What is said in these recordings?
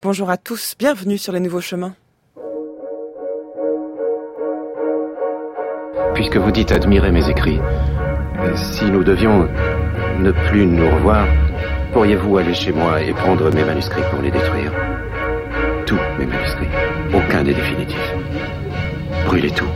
Bonjour à tous, bienvenue sur les nouveaux chemins. Puisque vous dites admirer mes écrits, si nous devions ne plus nous revoir, pourriez-vous aller chez moi et prendre mes manuscrits pour les détruire? Tous mes manuscrits, aucun des définitifs. Brûlez tout.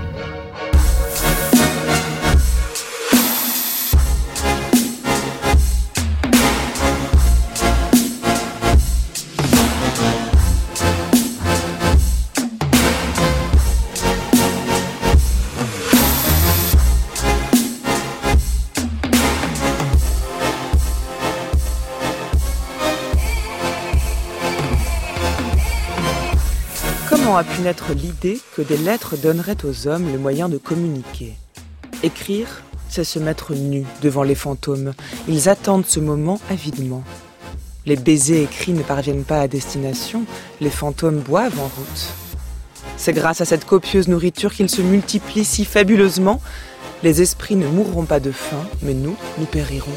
Comment a pu naître l'idée que des lettres donneraient aux hommes le moyen de communiquer? Écrire, c'est se mettre nu devant les fantômes. Ils attendent ce moment avidement. Les baisers écrits ne parviennent pas à destination, les fantômes boivent en route. C'est grâce à cette copieuse nourriture qu'ils se multiplient si fabuleusement. Les esprits ne mourront pas de faim, mais nous périrons.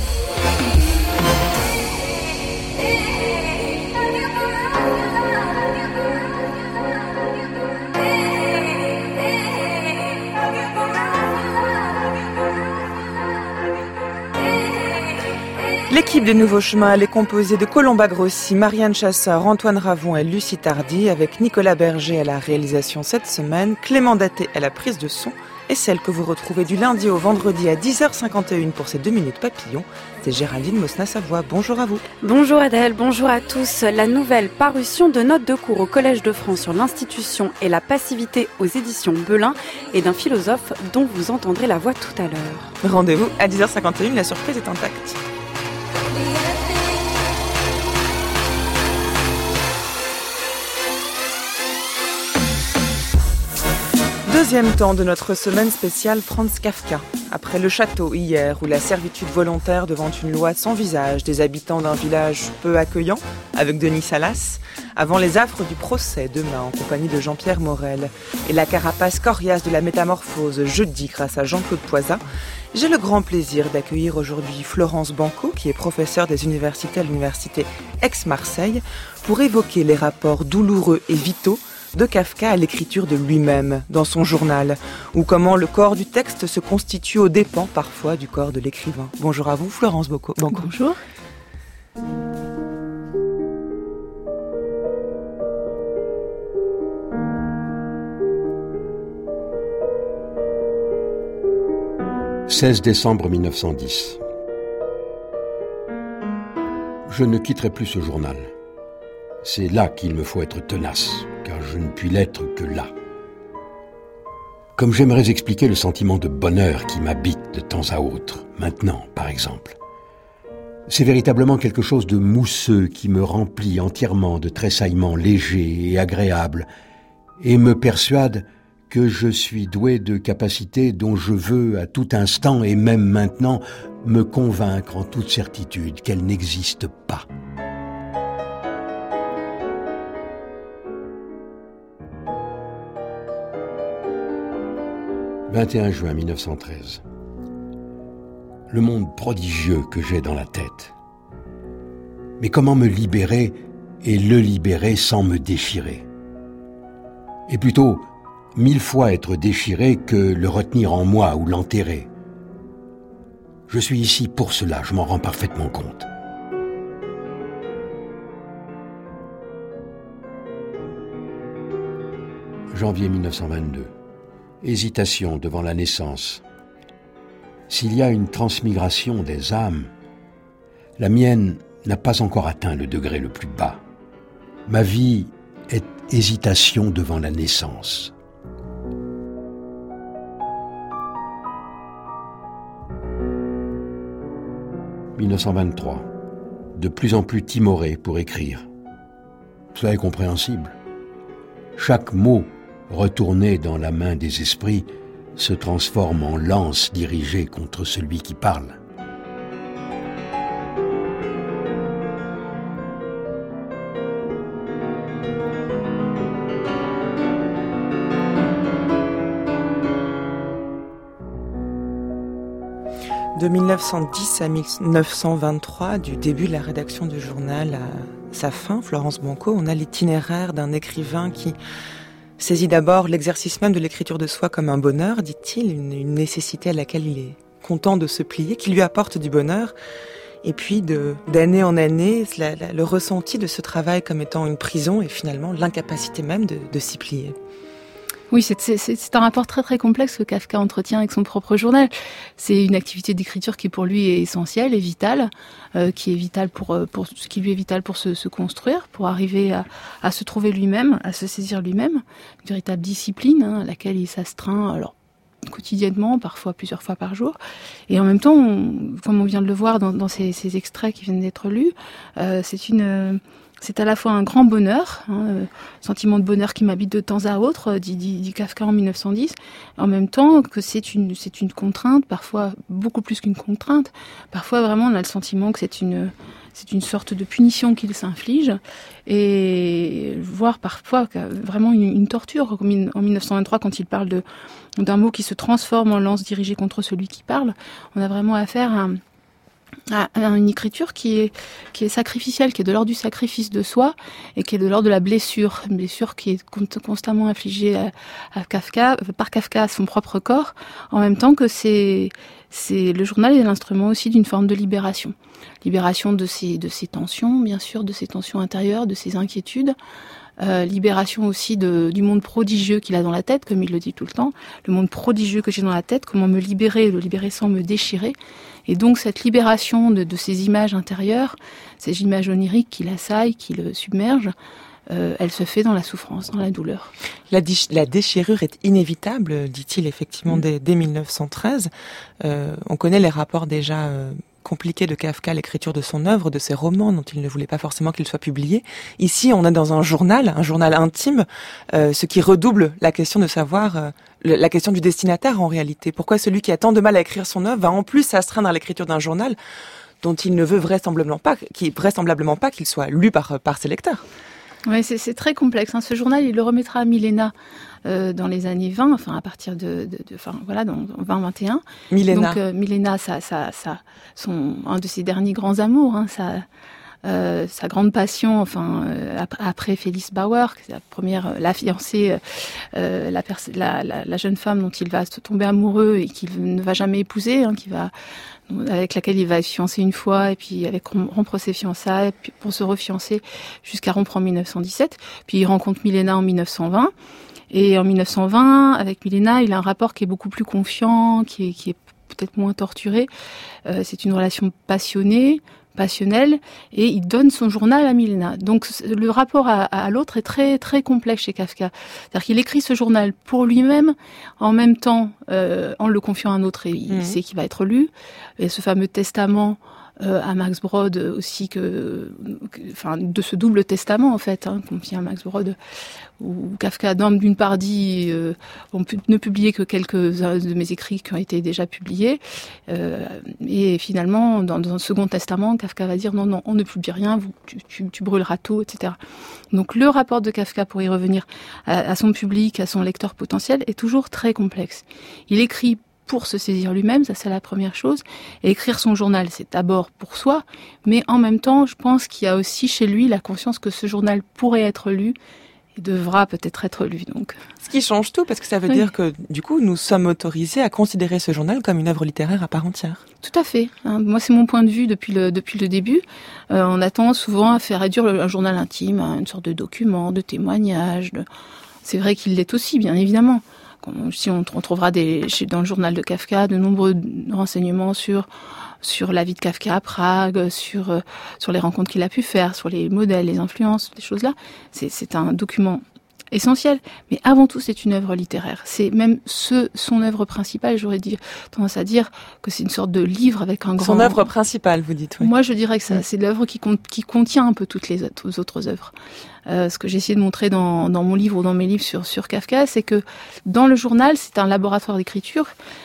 L'équipe des Nouveaux Chemins, elle est composée de Colomba Grossi, Marianne Chassard, Antoine Ravon et Lucie Tardy, avec Nicolas Berger à la réalisation cette semaine, Clément Daté à la prise de son, et celle que vous retrouvez du lundi au vendredi à 10h51 pour ces 2 minutes papillons, c'est Géraldine Mosna-Savoie. Bonjour à vous. Bonjour Adèle, bonjour à tous. La nouvelle parution de notes de cours au Collège de France sur l'institution et la passivité aux éditions Belin et d'un philosophe dont vous entendrez la voix tout à l'heure. Rendez-vous à 10h51, la surprise est intacte. Deuxième temps de notre semaine spéciale Franz Kafka. Après le château hier, ou la servitude volontaire devant une loi sans visage des habitants d'un village peu accueillant, avec Denis Salas, avant les affres du procès demain en compagnie de Jean-Pierre Morel, et la carapace coriace de la métamorphose jeudi grâce à Jean-Claude Poisa, j'ai le grand plaisir d'accueillir aujourd'hui Florence Banco, qui est professeure des universités à l'université Aix-Marseille, pour évoquer les rapports douloureux et vitaux de Kafka à l'écriture de lui-même, dans son journal, ou comment le corps du texte se constitue aux dépens parfois du corps de l'écrivain. Bonjour à vous, Florence Banco. Bonjour. « 16 décembre 1910. Je ne quitterai plus ce journal. C'est là qu'il me faut être tenace, car je ne puis l'être que là. Comme j'aimerais expliquer le sentiment de bonheur qui m'habite de temps à autre, maintenant par exemple. C'est véritablement quelque chose de mousseux qui me remplit entièrement de tressaillements légers et agréables, et me persuade que je suis doué de capacités dont je veux à tout instant et même maintenant me convaincre en toute certitude qu'elles n'existent pas. « 21 juin 1913. Le monde prodigieux que j'ai dans la tête. Mais comment me libérer et le libérer sans me déchirer? Et plutôt, 1000 fois être déchiré que le retenir en moi ou l'enterrer. Je suis ici pour cela, je m'en rends parfaitement compte. » Janvier 1922. Hésitation devant la naissance. S'il y a une transmigration des âmes, la mienne n'a pas encore atteint le degré le plus bas. Ma vie est hésitation devant la naissance. « 1923. De plus en plus timoré pour écrire. Cela est compréhensible. Chaque mot retourné dans la main des esprits, se transforme en lance dirigée contre celui qui parle. De 1910 à 1923, du début de la rédaction du journal sa fin, Florence Banco, on a l'itinéraire d'un écrivain qui saisit d'abord l'exercice même de l'écriture de soi comme un bonheur, dit-il, une nécessité à laquelle il est content de se plier, qui lui apporte du bonheur. Et puis, d'année en année, le ressenti de ce travail comme étant une prison et finalement l'incapacité même de s'y plier. Oui, c'est un rapport très très complexe que Kafka entretient avec son propre journal. C'est une activité d'écriture qui pour lui est essentielle et vitale, qui est vitale pour ce qui lui est vital pour se construire, pour arriver à se trouver lui-même, à se saisir lui-même, une véritable discipline à laquelle il s'astreint alors quotidiennement, parfois plusieurs fois par jour. Et en même temps, comme on vient de le voir dans ces extraits qui viennent d'être lus, c'est à la fois un grand bonheur, sentiment de bonheur qui m'habite de temps à autre, dit Kafka en 1910, en même temps que c'est une contrainte, parfois beaucoup plus qu'une contrainte. Parfois vraiment on a le sentiment que c'est une sorte de punition qu'il s'inflige, et voire parfois vraiment une torture, comme en 1923 quand il parle d'un mot qui se transforme en lance dirigée contre celui qui parle. On a vraiment affaire à une écriture qui est sacrificielle, qui est de l'ordre du sacrifice de soi et qui est de l'ordre de la blessure, une blessure qui est constamment infligée à Kafka, par Kafka à son propre corps, en même temps que le journal est l'instrument aussi d'une forme de libération de ses tensions, bien sûr, de ses tensions intérieures, de ses inquiétudes. Libération aussi du monde prodigieux qu'il a dans la tête, comme il le dit tout le temps, le monde prodigieux que j'ai dans la tête, comment me libérer, le libérer sans me déchirer. Et donc cette libération de ces images intérieures, ces images oniriques qui l'assaillent, qui le submergent, elle se fait dans la souffrance, dans la douleur. La déchirure est inévitable, dit-il effectivement dès 1913. On connaît les rapports déjà compliqué de Kafka, l'écriture de son œuvre, de ses romans, dont il ne voulait pas forcément qu'ils soient publiés. Ici, on est dans un journal intime, ce qui redouble la question de savoir, la question du destinataire en réalité. Pourquoi celui qui a tant de mal à écrire son œuvre va en plus s'astreindre à l'écriture d'un journal dont il ne veut vraisemblablement pas qu'il soit lu par ses lecteurs. Oui, c'est très complexe. Ce journal, il le remettra à Milena dans les années 20, enfin à partir dans 20-21. Milena. Donc Milena, un de ses derniers grands amours, sa grande passion, après Félix Bauer, la fiancée, la jeune femme dont il va se tomber amoureux et qu'il ne va jamais épouser, avec laquelle il va être fiancé une fois et puis rompre ses fiançailles puis pour se refiancer jusqu'à rompre en 1917. Puis il rencontre Milena en 1920. Et en 1920, avec Milena, il a un rapport qui est beaucoup plus confiant, qui est peut-être moins torturé. C'est une relation passionnelle, et il donne son journal à Milena. Donc le rapport à l'autre est très très complexe chez Kafka. C'est-à-dire qu'il écrit ce journal pour lui-même, en même temps en le confiant à un autre, et il sait qu'il va être lu. Et ce fameux testament à Max Brod aussi, de ce double testament en fait, confié à Max Brod, où Kafka d'une part dit on peut ne publier que quelques-uns de mes écrits qui ont été déjà publiés, et finalement dans un second testament Kafka va dire non, on ne publie rien, tu brûleras tout, etc. Donc le rapport de Kafka, pour y revenir, à son public, à son lecteur potentiel, est toujours très complexe. Il écrit pour se saisir lui-même, ça c'est la première chose. Et écrire son journal, c'est d'abord pour soi, mais en même temps, je pense qu'il y a aussi chez lui la conscience que ce journal pourrait être lu et devra peut-être être lu. Donc. Ce qui change tout, parce que ça veut dire que du coup, nous sommes autorisés à considérer ce journal comme une œuvre littéraire à part entière. Tout à fait. Moi, c'est mon point de vue depuis le début. On a tendance souvent à faire réduire un journal intime à une sorte de document, de témoignage. C'est vrai qu'il l'est aussi, bien évidemment. Si on trouvera dans le journal de Kafka de nombreux renseignements sur la vie de Kafka à Prague, sur les rencontres qu'il a pu faire, sur les modèles, les influences, des choses là. C'est un document essentiel, mais avant tout c'est une œuvre littéraire. C'est même son œuvre principale. J'aurais tendance à dire que c'est une sorte de livre avec un grand... Son œuvre principale, vous dites, oui. Moi je dirais que c'est l'œuvre qui contient un peu toutes les autres œuvres. Ce que j'ai essayé de montrer dans mon livre ou dans mes livres sur Kafka, c'est que dans le journal, c'est un laboratoire d'écriture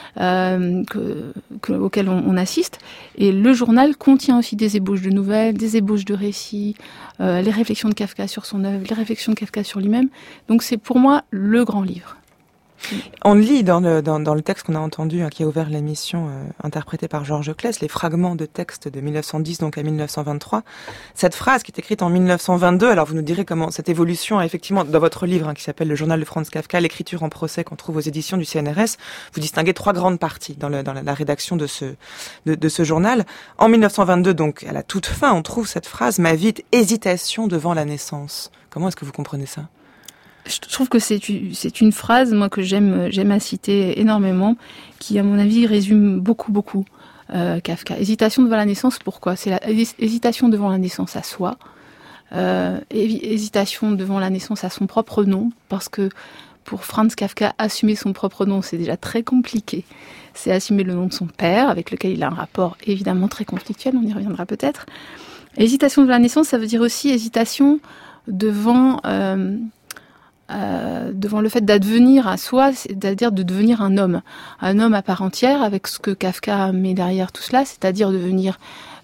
auquel on assiste, et le journal contient aussi des ébauches de nouvelles, des ébauches de récits, les réflexions de Kafka sur son œuvre, les réflexions de Kafka sur lui-même. Donc c'est pour moi le grand livre. On lit dans le texte qu'on a entendu, qui a ouvert l'émission, interprété par Georges Claes, les fragments de texte de 1910 donc à 1923, cette phrase qui est écrite en 1922. Alors vous nous direz comment cette évolution a effectivement, dans votre livre qui s'appelle Le journal de Franz Kafka, l'écriture en procès qu'on trouve aux éditions du CNRS, vous distinguez 3 grandes parties dans la rédaction de ce journal. En 1922, donc à la toute fin, on trouve cette phrase « Ma vie est hésitation devant la naissance ». Comment est-ce que vous comprenez ça ? Je trouve que c'est une phrase, moi, que j'aime à citer énormément, qui, à mon avis, résume beaucoup Kafka. Hésitation devant la naissance, pourquoi ? C'est hésitation devant la naissance à soi, hésitation devant la naissance à son propre nom, parce que pour Franz Kafka, assumer son propre nom, c'est déjà très compliqué. C'est assumer le nom de son père, avec lequel il a un rapport évidemment très conflictuel, on y reviendra peut-être. Hésitation devant la naissance, ça veut dire aussi hésitation devant le fait d'advenir à soi, c'est-à-dire de devenir un homme à part entière, avec ce que Kafka met derrière tout cela, c'est-à-dire devenir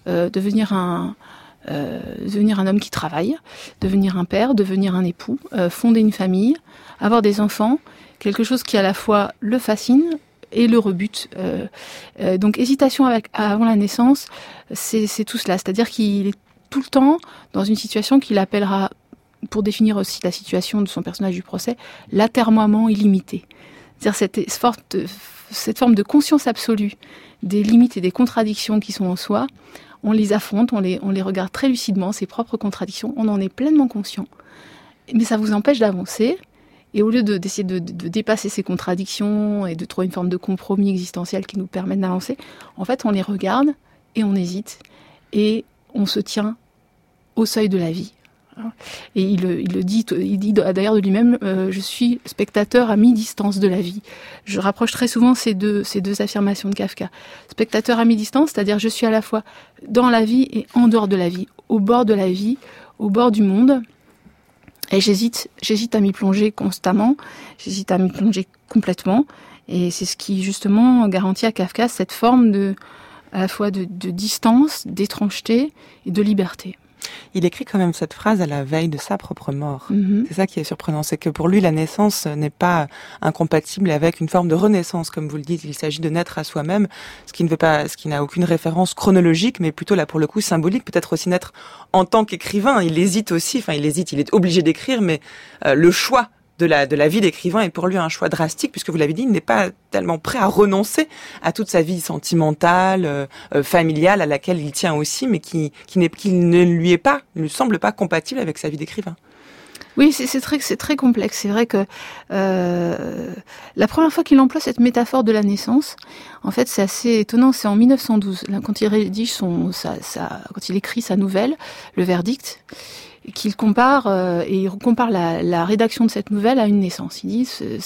un homme qui travaille, devenir un père, devenir un époux, fonder une famille, avoir des enfants, quelque chose qui à la fois le fascine et le rebute. Donc hésitation avant la naissance, c'est tout cela, c'est-à-dire qu'il est tout le temps dans une situation qu'il appellera, pour définir aussi la situation de son personnage du procès, l'atermoiement illimité. C'est-à-dire cette forme de conscience absolue des limites et des contradictions qui sont en soi. On les affronte, on les regarde très lucidement, ses propres contradictions, on en est pleinement conscient. Mais ça vous empêche d'avancer. Et au lieu d'essayer de dépasser ces contradictions et de trouver une forme de compromis existentiel qui nous permette d'avancer, en fait, on les regarde et on hésite. Et on se tient au seuil de la vie. Et il dit d'ailleurs de lui-même, je suis spectateur à mi-distance de la vie. Je rapproche très souvent ces deux affirmations de Kafka. Spectateur à mi-distance, c'est-à-dire je suis à la fois dans la vie et en dehors de la vie, au bord de la vie, au bord du monde. Et j'hésite à m'y plonger constamment, j'hésite à m'y plonger complètement. Et c'est ce qui justement garantit à Kafka cette forme à la fois de distance, d'étrangeté et de liberté. Il écrit quand même cette phrase à la veille de sa propre mort. Mm-hmm. C'est ça qui est surprenant, c'est que pour lui, la naissance n'est pas incompatible avec une forme de renaissance, comme vous le dites. Il s'agit de naître à soi-même, ce qui n'a aucune référence chronologique, mais plutôt là pour le coup symbolique, peut-être aussi naître en tant qu'écrivain. Il hésite aussi, il est obligé d'écrire, mais le choix de la vie d'écrivain est pour lui un choix drastique, puisque vous l'avez dit, il n'est pas tellement prêt à renoncer à toute sa vie sentimentale, familiale, à laquelle il tient aussi, mais qui ne lui semble pas compatible avec sa vie d'écrivain. Oui, c'est très complexe. C'est vrai que la première fois qu'il emploie cette métaphore de la naissance, en fait, c'est assez étonnant. C'est en 1912, là, quand il rédige quand il écrit sa nouvelle, Le Verdict, qu'il compare il compare la rédaction de cette nouvelle à une naissance. Il dit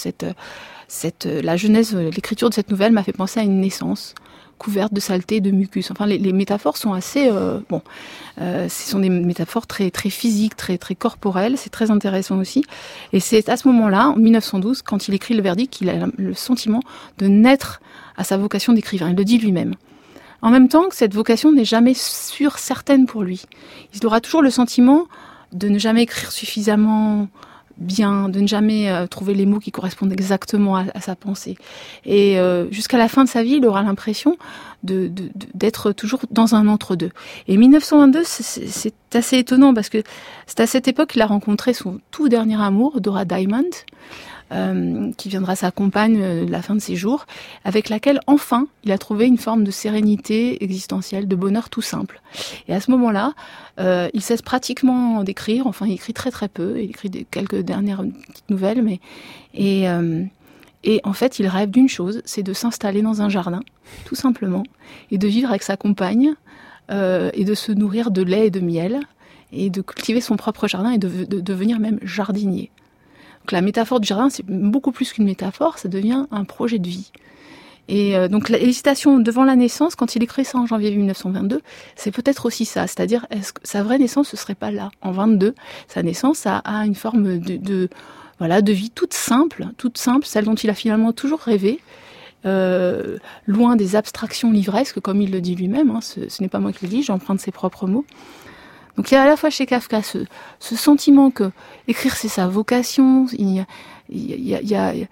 la genèse, l'écriture de cette nouvelle m'a fait penser à une naissance couverte de saleté, de mucus. Enfin, les métaphores sont assez ce sont des métaphores très très physiques, très très corporelles. C'est très intéressant aussi. Et c'est à ce moment-là, en 1912, quand il écrit Le Verdict, qu'il a le sentiment de naître à sa vocation d'écrivain. Il le dit lui-même. En même temps que cette vocation n'est jamais sûre, certaine pour lui. Il aura toujours le sentiment de ne jamais écrire suffisamment bien, de ne jamais trouver les mots qui correspondent exactement à sa pensée. Et jusqu'à la fin de sa vie, il aura l'impression d'être toujours dans un entre-deux. Et 1922, c'est assez étonnant parce que c'est à cette époque qu'il a rencontré son tout dernier amour, Dora Diamond, qui viendra sa compagne la fin de ses jours, avec laquelle enfin il a trouvé une forme de sérénité existentielle, de bonheur tout simple. Et à ce moment-là, il cesse pratiquement d'écrire, enfin il écrit très très peu, il écrit quelques dernières petites nouvelles, et en fait il rêve d'une chose, c'est de s'installer dans un jardin, tout simplement, et de vivre avec sa compagne, et de se nourrir de lait et de miel, et de cultiver son propre jardin, et de devenir même jardinier. Donc la métaphore du jardin, c'est beaucoup plus qu'une métaphore, ça devient un projet de vie. Et donc l'hésitation devant la naissance, quand il écrit ça en janvier 1922, c'est peut-être aussi ça, c'est-à-dire est-ce que sa vraie naissance ne serait pas là, en 22. Sa naissance a une forme de vie toute simple, celle dont il a finalement toujours rêvé, loin des abstractions livresques, comme il le dit lui-même, ce n'est pas moi qui le dis, j'emprunte ses propres mots. Donc il y a à la fois chez Kafka ce sentiment que écrire c'est sa vocation, il y a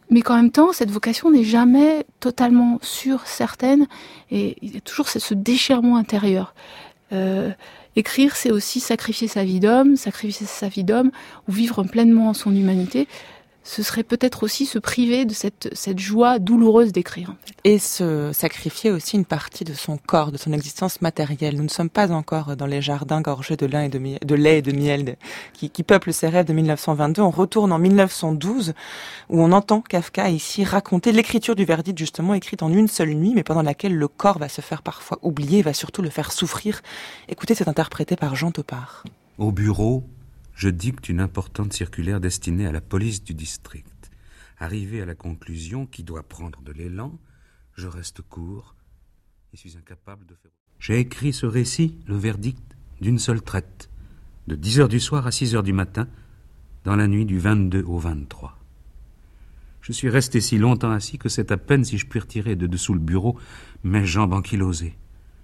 Mais qu'en même temps, cette vocation n'est jamais totalement sûre, certaine, et il y a toujours ce déchirement intérieur. Écrire, c'est aussi sacrifier sa vie d'homme, ou vivre pleinement son humanité. Ce serait peut-être aussi se priver de cette joie douloureuse d'écrire. En fait. Et se sacrifier aussi une partie de son corps, de son existence matérielle. Nous ne sommes pas encore dans les jardins gorgés de lait et de miel qui peuplent ces rêves de 1922. On retourne en 1912 où on entend Kafka ici raconter l'écriture du verdict, justement écrite en une seule nuit, mais pendant laquelle le corps va se faire parfois oublier, va surtout le faire souffrir. Écoutez, c'est interprété par Jean Topard. Au bureau, je dicte une importante circulaire destinée à la police du district. Arrivé à la conclusion qui doit prendre de l'élan, je reste court et suis incapable de faire... J'ai écrit ce récit, le verdict, d'une seule traite, de 10h du soir à 6h du matin, dans la nuit du 22 au 23. Je suis resté si longtemps assis que c'est à peine si je puis retirer de dessous le bureau mes jambes ankylosées.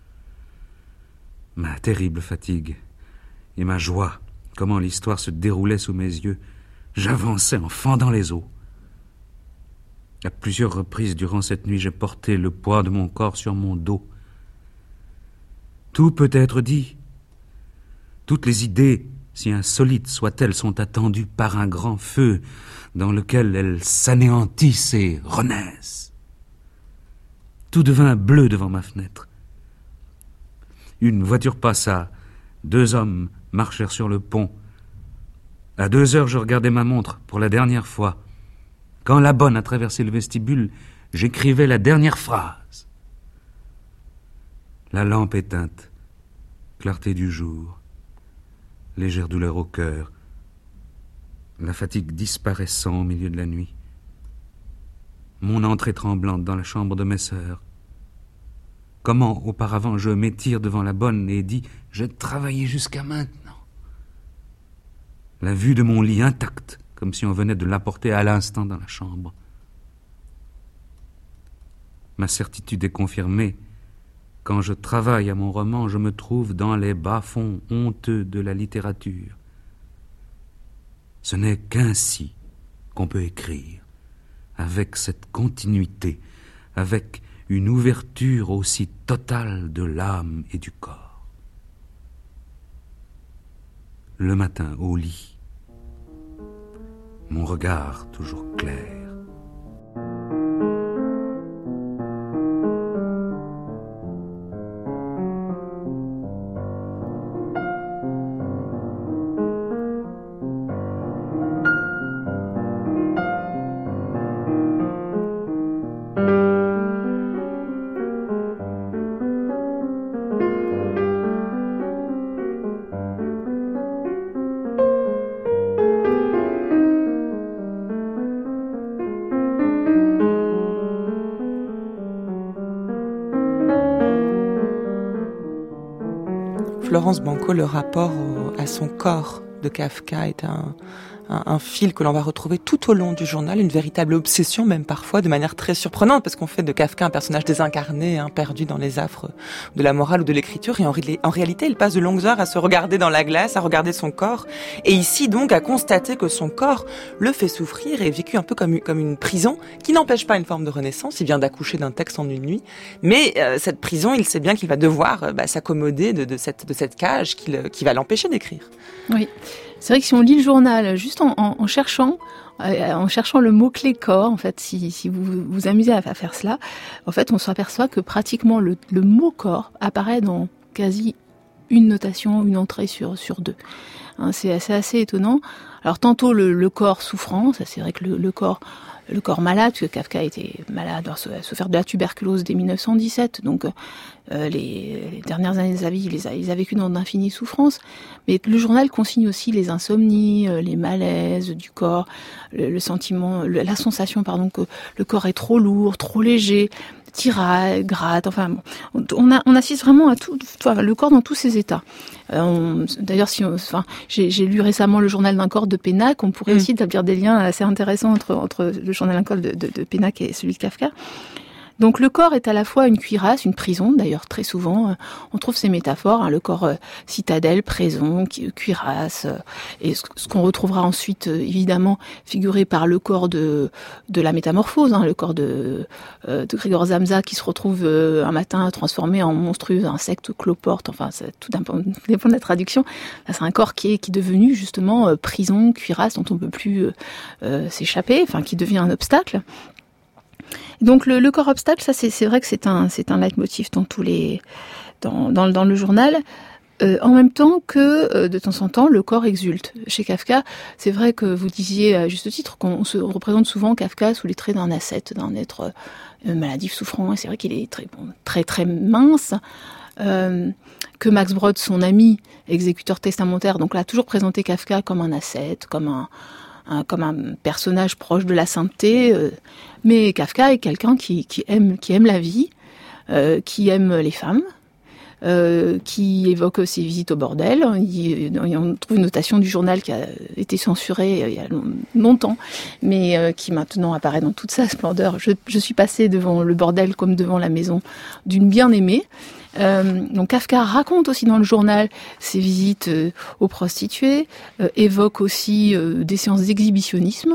Ma terrible fatigue et ma joie, comment l'histoire se déroulait sous mes yeux, j'avançais en fendant les os. À plusieurs reprises durant cette nuit, j'ai porté le poids de mon corps sur mon dos. Tout peut être dit. Toutes les idées, si insolites soient-elles, sont attendues par un grand feu dans lequel elles s'anéantissent et renaissent. Tout devint bleu devant ma fenêtre. Une voiture passa, 2 hommes marchèrent sur le pont. À 2h, je regardais ma montre pour la dernière fois. Quand la bonne a traversé le vestibule, j'écrivais la dernière phrase. La lampe éteinte, clarté du jour, légère douleur au cœur, la fatigue disparaissant au milieu de la nuit. Mon entrée tremblante dans la chambre de mes sœurs. Comment, auparavant, je m'étire devant la bonne et dis « J'ai travaillé jusqu'à maintenant ». La vue de mon lit intact, comme si on venait de l'apporter à l'instant dans la chambre. Ma certitude est confirmée. Quand je travaille à mon roman, je me trouve dans les bas-fonds honteux de la littérature. Ce n'est qu'ainsi qu'on peut écrire, avec cette continuité, avec une ouverture aussi totale de l'âme et du corps. Le matin, au lit, mon regard toujours clair. Florence Banco, le rapport à son corps de Kafka est un fil que l'on va retrouver tout au long du journal, une véritable obsession même parfois, de manière très surprenante, parce qu'on fait de Kafka un personnage désincarné, perdu dans les affres de la morale ou de l'écriture, et en réalité il passe de longues heures à se regarder dans la glace, à regarder son corps, et ici donc à constater que son corps le fait souffrir et est vécu un peu comme une prison, qui n'empêche pas une forme de renaissance. Il vient d'accoucher d'un texte en une nuit, mais cette prison, il sait bien qu'il va devoir s'accommoder de cette cage qui va l'empêcher d'écrire. Oui. C'est vrai que si on lit le journal juste en cherchant le mot-clé corps, en fait, si vous vous amusez à faire cela, en fait, on s'aperçoit que pratiquement le mot corps apparaît dans quasi une notation, une entrée sur 2. C'est assez étonnant. Alors, tantôt le corps souffrant, ça c'est vrai que le corps malade, parce que Kafka était malade, a souffert de la tuberculose dès 1917, donc les dernières années de sa vie, il a vécu dans d'infinies souffrances. Mais le journal consigne aussi les insomnies, les malaises du corps, le sentiment, la sensation, que le corps est trop lourd, trop léger, tiraille, gratte, on assiste vraiment à tout, le corps dans tous ses états. D'ailleurs, j'ai lu récemment le journal d'un corps de Pénac, on pourrait aussi établir des liens assez intéressants entre le journal d'un corps de Pénac et celui de Kafka. Donc le corps est à la fois une cuirasse, une prison. D'ailleurs, très souvent, on trouve ces métaphores, le corps citadelle, prison, cuirasse, et ce qu'on retrouvera ensuite, évidemment, figuré par le corps de la métamorphose, le corps de Grégor Samsa qui se retrouve un matin transformé en monstrueux insecte cloporte. Enfin, tout dépend de la traduction. Là, c'est un corps qui est devenu justement prison, cuirasse, dont on ne peut plus s'échapper, qui devient un obstacle. Donc le corps obstacle, ça c'est vrai que c'est un leitmotiv dans dans le journal. En même temps que, de temps en temps, le corps exulte. Chez Kafka, c'est vrai que vous disiez à juste titre qu'on se représente souvent Kafka sous les traits d'un ascète, d'un être maladif, souffrant. Et c'est vrai qu'il est très très mince. Que Max Brod, son ami, exécuteur testamentaire, donc l'a toujours présenté Kafka comme un ascète, comme un personnage proche de la sainteté. Mais Kafka est quelqu'un qui aime la vie, qui aime les femmes. Qui évoque ses visites au bordel. On trouve une notation du journal qui a été censurée il y a longtemps, mais qui maintenant apparaît dans toute sa splendeur. Je suis passée devant le bordel comme devant la maison d'une bien-aimée. Donc Kafka raconte aussi dans le journal ses visites aux prostituées, évoque aussi des séances d'exhibitionnisme,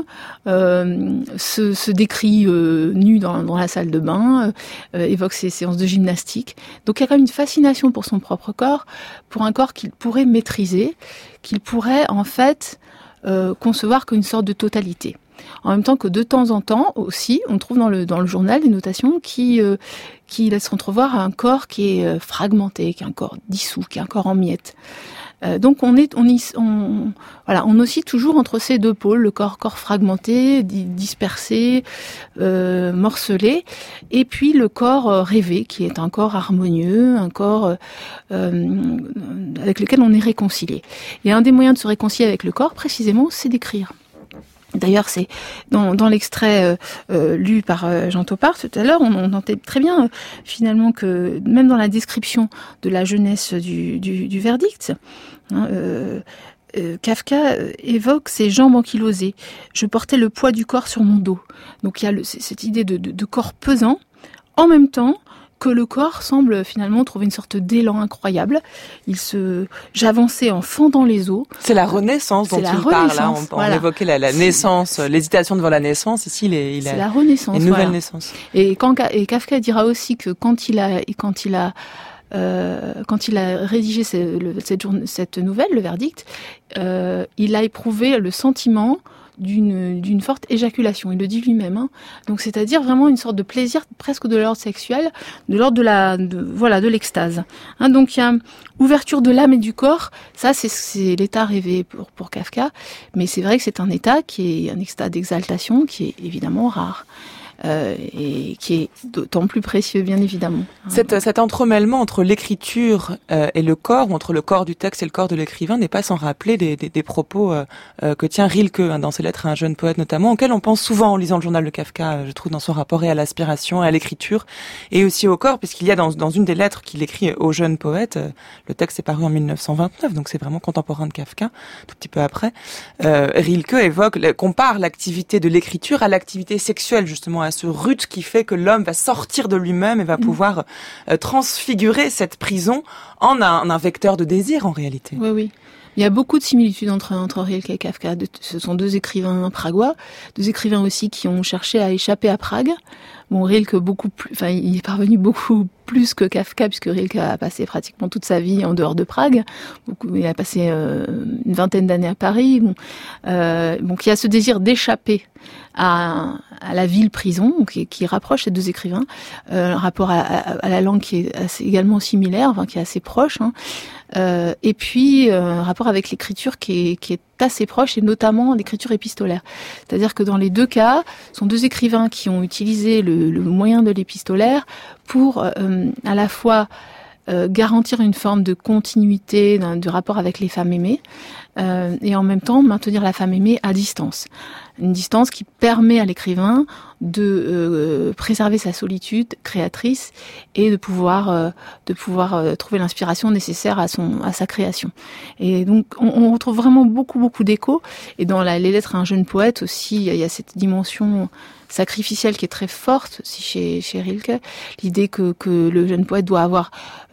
se décrit nu dans la salle de bain, évoque ses séances de gymnastique. Donc il y a quand même une fascination pour son propre corps, pour un corps qu'il pourrait maîtriser, qu'il pourrait en fait concevoir comme une sorte de totalité. En même temps que de temps en temps aussi, on trouve dans le journal des notations qui laissent entrevoir un corps qui est fragmenté, qui est un corps dissous, qui est un corps en miettes. Donc on oscille toujours entre ces deux pôles, le corps fragmenté, dispersé, morcelé, et puis le corps rêvé, qui est un corps harmonieux, un corps avec lequel on est réconcilié. Et un des moyens de se réconcilier avec le corps, précisément, c'est d'écrire. D'ailleurs, c'est dans l'extrait lu par Jean Topart tout à l'heure, on entendait très bien finalement que même dans la description de la jeunesse du verdict, Kafka évoque ses jambes ankylosées. Je portais le poids du corps sur mon dos. Donc il y a cette idée de corps pesant, en même temps que le corps semble finalement trouver une sorte d'élan incroyable. J'avançais en fendant les os. C'est la Renaissance dont il parle. Là, on évoquait la naissance, l'hésitation devant la naissance. Ici, il a la Renaissance, une nouvelle naissance. Et Kafka dira aussi que quand il a rédigé cette nouvelle, le verdict, il a éprouvé le sentiment d'une forte éjaculation. Il le dit lui-même. Donc, c'est-à-dire vraiment une sorte de plaisir presque de l'ordre sexuel, de l'ordre de l'extase. Donc, il y a ouverture de l'âme et du corps. Ça, c'est l'état rêvé pour Kafka. Mais c'est vrai que c'est un état qui est un état d'exaltation qui est évidemment rare. Et qui est d'autant plus précieux, bien évidemment. Cet entremêlement entre l'écriture et le corps, ou entre le corps du texte et le corps de l'écrivain, n'est pas sans rappeler des propos que tient Rilke dans ses lettres à un jeune poète notamment, auxquels on pense souvent en lisant le journal de Kafka, je trouve, dans son rapport et à l'aspiration, et à l'écriture, et aussi au corps, puisqu'il y a dans une des lettres qu'il écrit au jeune poète, le texte est paru en 1929, donc c'est vraiment contemporain de Kafka, tout petit peu après, Rilke compare l'activité de l'écriture à l'activité sexuelle, justement, à ce rut qui fait que l'homme va sortir de lui-même et va pouvoir transfigurer cette prison en un vecteur de désir, en réalité. Oui. Il y a beaucoup de similitudes entre Rilke et Kafka. Ce sont deux écrivains pragois, deux écrivains aussi qui ont cherché à échapper à Prague. Bon, Rilke il est parvenu beaucoup plus que Kafka, puisque Rilke a passé pratiquement toute sa vie en dehors de Prague. Il a passé une vingtaine d'années à Paris. Donc il y a ce désir d'échapper à la ville-prison, qui rapproche ces deux écrivains. Un rapport à la langue qui est également similaire, qui est assez proche. Et puis un rapport avec l'écriture qui est assez proche, et notamment l'écriture épistolaire. C'est-à-dire que dans les deux cas, ce sont deux écrivains qui ont utilisé le moyen de l'épistolaire pour à la fois garantir une forme de continuité du rapport avec les femmes aimées, et en même temps maintenir la femme aimée à distance. Une distance qui permet à l'écrivain de préserver sa solitude créatrice et de pouvoir trouver l'inspiration nécessaire à sa création. Et donc on retrouve vraiment beaucoup d'échos. Et dans les lettres à un jeune poète aussi, il y a cette dimension sacrificielle qui est très forte aussi chez Rilke, l'idée que le jeune poète doit avoir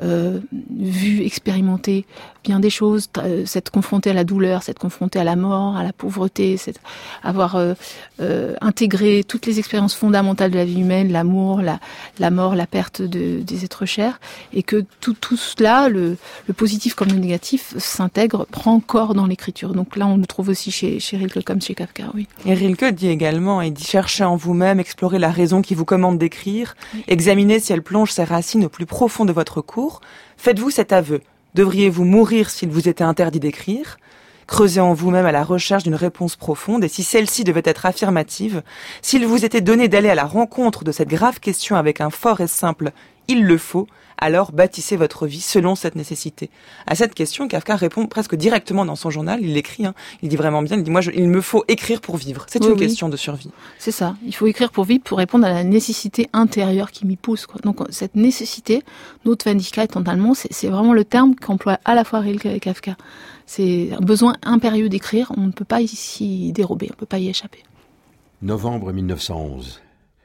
vu, expérimenté bien des choses, s'être confronté à la douleur, s'être confronté à la mort, à la pauvreté, avoir intégré toutes les expériences fondamentales de la vie humaine, l'amour, la mort, la perte des êtres chers, et que tout cela, le positif comme le négatif, s'intègre, prend corps dans l'écriture. Donc là, on le trouve aussi chez Rilke comme chez Kafka, oui. Et Rilke dit également, il dit chercher en vous-même, explorer la raison qui vous commande d'écrire, examiner si elle plonge ses racines au plus profond de votre cours. Faites-vous cet aveu. Devriez-vous mourir s'il vous était interdit d'écrire ? Creusez en vous-même à la recherche d'une réponse profonde, et si celle-ci devait être affirmative, s'il vous était donné d'aller à la rencontre de cette grave question avec un fort et simple « il le faut », alors bâtissez votre vie selon cette nécessité. À cette question, Kafka répond presque directement dans son journal, il l'écrit, il dit vraiment bien, il dit il me faut écrire pour vivre. C'est une question de survie. C'est ça, il faut écrire pour vivre, pour répondre à la nécessité intérieure qui m'y pousse, quoi. Donc cette nécessité, Notwendigkeit en allemand, c'est vraiment le terme qu'emploie à la fois Rilke et Kafka. C'est un besoin impérieux d'écrire, on ne peut pas s'y dérober, on ne peut pas y échapper. Novembre 1911.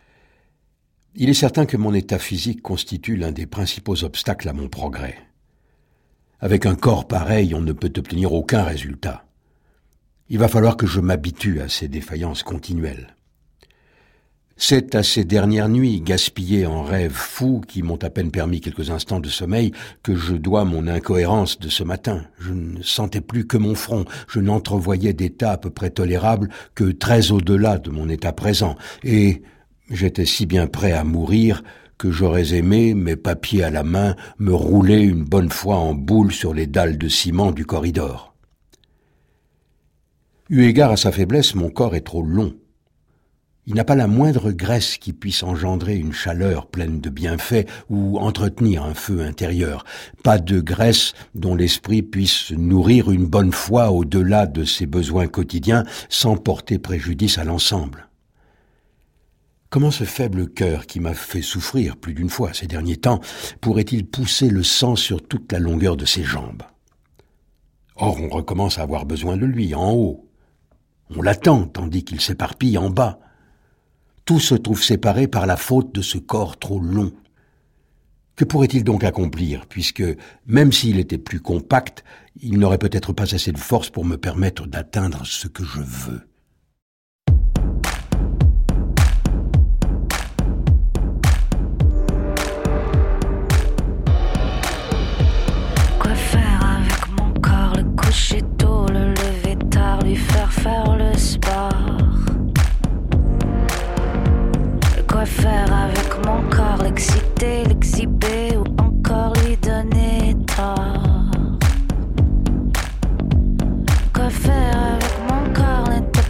Il est certain que mon état physique constitue l'un des principaux obstacles à mon progrès. Avec un corps pareil, on ne peut obtenir aucun résultat. Il va falloir que je m'habitue à ces défaillances continuelles. C'est à ces dernières nuits, gaspillées en rêves fous qui m'ont à peine permis quelques instants de sommeil, que je dois mon incohérence de ce matin. Je ne sentais plus que mon front, je n'entrevoyais d'état à peu près tolérable que très au-delà de mon état présent, et j'étais si bien prêt à mourir que j'aurais aimé, mes papiers à la main, me rouler une bonne fois en boule sur les dalles de ciment du corridor. Eu égard à sa faiblesse, mon corps est trop long. Il n'a pas la moindre graisse qui puisse engendrer une chaleur pleine de bienfaits ou entretenir un feu intérieur. Pas de graisse dont l'esprit puisse nourrir une bonne fois au-delà de ses besoins quotidiens sans porter préjudice à l'ensemble. Comment ce faible cœur qui m'a fait souffrir plus d'une fois ces derniers temps pourrait-il pousser le sang sur toute la longueur de ses jambes ? Or, on recommence à avoir besoin de lui en haut. On l'attend tandis qu'il s'éparpille en bas. Tout se trouve séparé par la faute de ce corps trop long. Que pourrait-il donc accomplir, puisque, même s'il était plus compact, il n'aurait peut-être pas assez de force pour me permettre d'atteindre ce que je veux ? Quoi faire avec mon corps, le coucher tôt, le lever tard, lui faire le sport? Quoi faire avec mon corps, l'exciter, l'exhiber ou encore lui donner tort? Quoi faire avec mon corps n'était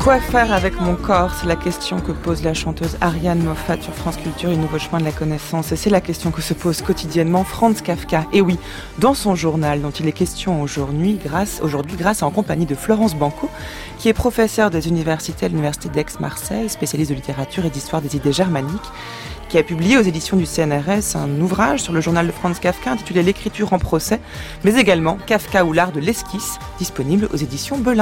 Quoi faire avec mon corps ? C'est la question que pose la chanteuse Ariane Moffat sur France Culture, une nouveau chemin de la connaissance. Et c'est la question que se pose quotidiennement Franz Kafka. Et oui, dans son journal dont il est question aujourd'hui, grâce et en compagnie de Florence Banco, qui est professeure des universités à l'université d'Aix-Marseille, spécialiste de littérature et d'histoire des idées germaniques, qui a publié aux éditions du CNRS un ouvrage sur le journal de Franz Kafka intitulé L'écriture en procès, mais également Kafka ou l'art de l'esquisse, disponible aux éditions Belin.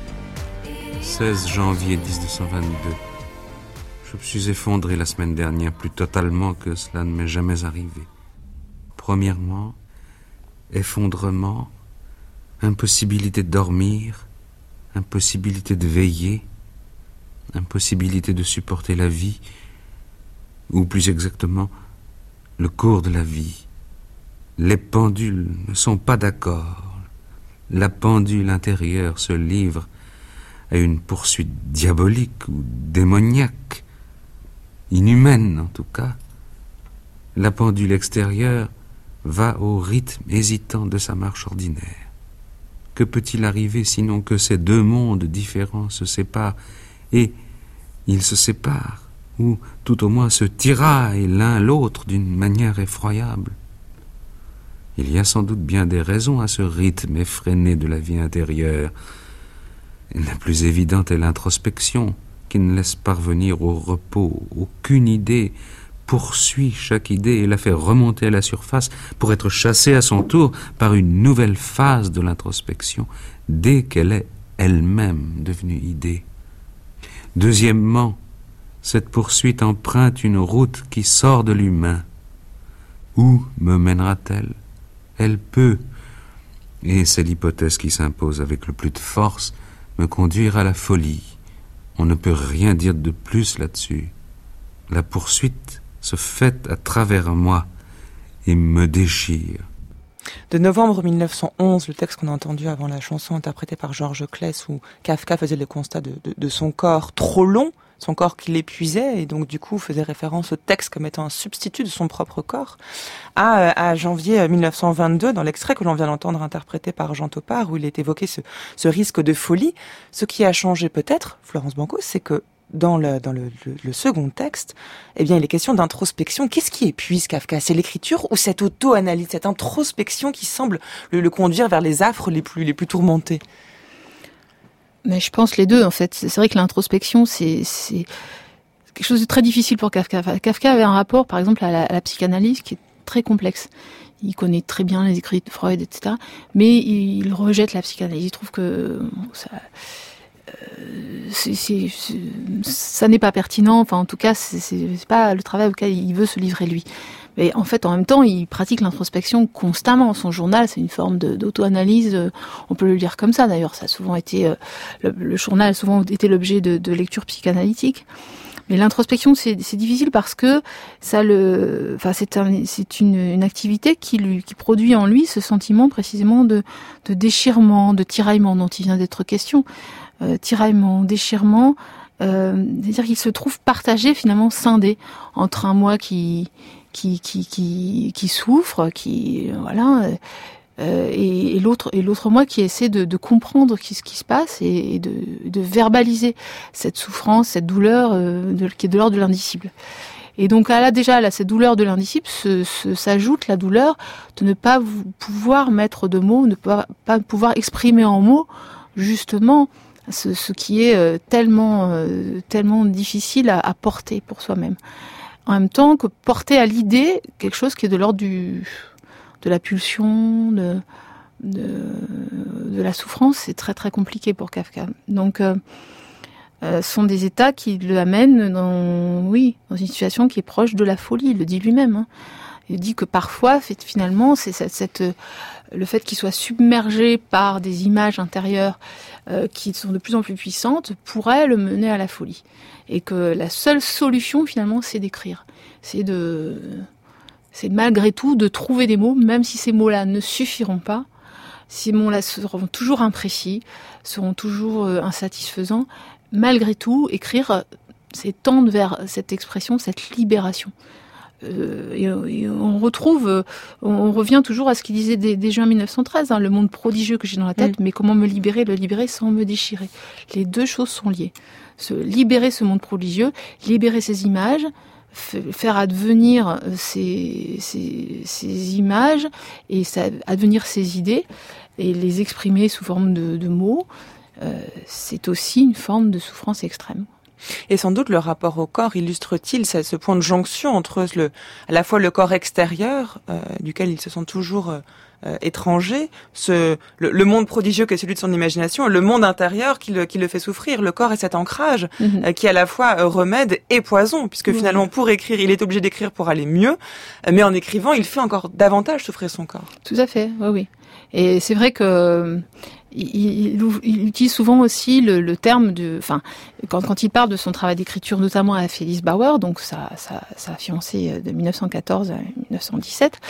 16 janvier 1922. Je me suis effondré la semaine dernière plus totalement que cela ne m'est jamais arrivé. Premièrement, effondrement, impossibilité de dormir, impossibilité de veiller, impossibilité de supporter la vie, ou plus exactement, le cours de la vie. Les pendules ne sont pas d'accord. La pendule intérieure se livre à une poursuite diabolique ou démoniaque, inhumaine en tout cas. La pendule extérieure va au rythme hésitant de sa marche ordinaire. Que peut-il arriver sinon que ces deux mondes différents se séparent, et ils se séparent, ou tout au moins se tiraillent l'un l'autre d'une manière effroyable. Il y a sans doute bien des raisons à ce rythme effréné de la vie intérieure. La plus évidente est l'introspection, qui ne laisse parvenir au repos aucune idée, poursuit chaque idée et la fait remonter à la surface pour être chassée à son tour par une nouvelle phase de l'introspection, dès qu'elle est elle-même devenue idée. Deuxièmement, cette poursuite emprunte une route qui sort de l'humain. Où me mènera-t-elle ? Elle peut, et c'est l'hypothèse qui s'impose avec le plus de force, me conduire à la folie. On ne peut rien dire de plus là-dessus. La poursuite se fait à travers moi et me déchire. De novembre 1911, le texte qu'on a entendu avant la chanson interprété par Georges Claes, où Kafka faisait le constat de son corps trop long, son corps qui l'épuisait, et donc du coup faisait référence au texte comme étant un substitut de son propre corps, à janvier 1922, dans l'extrait que l'on vient d'entendre interprété par Jean Topard, où il est évoqué ce risque de folie. Ce qui a changé peut-être, Florence Banco, c'est que dans le second texte, eh bien, il est question d'introspection. Qu'est-ce qui épuise Kafka ? C'est l'écriture ou cette auto-analyse, cette introspection qui semble le conduire vers les affres les plus tourmentés ? Mais je pense les deux, en fait. C'est vrai que l'introspection, c'est quelque chose de très difficile pour Kafka. Kafka avait un rapport, par exemple, à la psychanalyse qui est très complexe. Il connaît très bien les écrits de Freud, etc. Mais il rejette la psychanalyse. Il trouve que ça n'est pas pertinent. Enfin, en tout cas, c'est pas le travail auquel il veut se livrer, lui. Mais en fait, en même temps, il pratique l'introspection constamment. Son journal, c'est une forme d'auto-analyse. On peut le lire comme ça, d'ailleurs. Ça a souvent été, le journal a souvent été l'objet de lectures psychanalytiques. Mais l'introspection, c'est difficile parce que c'est une activité qui produit en lui ce sentiment précisément de déchirement, de tiraillement dont il vient d'être question. Tiraillement, déchirement, c'est-à-dire qu'il se trouve partagé, finalement scindé entre un moi qui souffre, et l'autre moi qui essaie de comprendre ce qui se passe et de verbaliser cette souffrance, cette douleur qui est de l'ordre de l'indicible. Et donc cette douleur de l'indicible s'ajoute la douleur de ne pas pouvoir mettre de mots, ne pas pouvoir exprimer en mots justement ce qui est tellement difficile à porter pour soi-même. En même temps que porter à l'idée quelque chose qui est de l'ordre de la pulsion, de la souffrance, c'est très très compliqué pour Kafka. Donc, sont des états qui le amènent dans une situation qui est proche de la folie. Il le dit lui-même. Hein. Il dit que parfois, finalement, c'est le fait qu'il soit submergé par des images intérieures qui sont de plus en plus puissantes pourrait le mener à la folie. Et que la seule solution, finalement, c'est d'écrire. C'est malgré tout de trouver des mots, même si ces mots-là ne suffiront pas. Ces mots-là seront toujours imprécis, seront toujours insatisfaisants. Malgré tout, écrire, c'est tendre vers cette expression, cette libération. Et on revient toujours à ce qu'il disait déjà en 1913, le monde prodigieux que j'ai dans la tête, mais comment le libérer sans me déchirer. Les deux choses sont liées. Libérer ce monde prodigieux, libérer ces images, faire advenir ces images et advenir ces idées et les exprimer sous forme de mots, c'est aussi une forme de souffrance extrême. Et sans doute le rapport au corps illustre-t-il ce point de jonction entre à la fois le corps extérieur, duquel il se sent toujours étranger, le monde prodigieux qui est celui de son imagination, et le monde intérieur qui le fait souffrir. Le corps est cet ancrage qui est à la fois remède et poison, puisque finalement pour écrire, il est obligé d'écrire pour aller mieux, mais en écrivant, il fait encore davantage souffrir son corps. Tout à fait, oui. Et c'est vrai que il utilise souvent aussi le terme quand il parle de son travail d'écriture, notamment à Félix Bauer, donc sa fiancée de 1914 à 1917,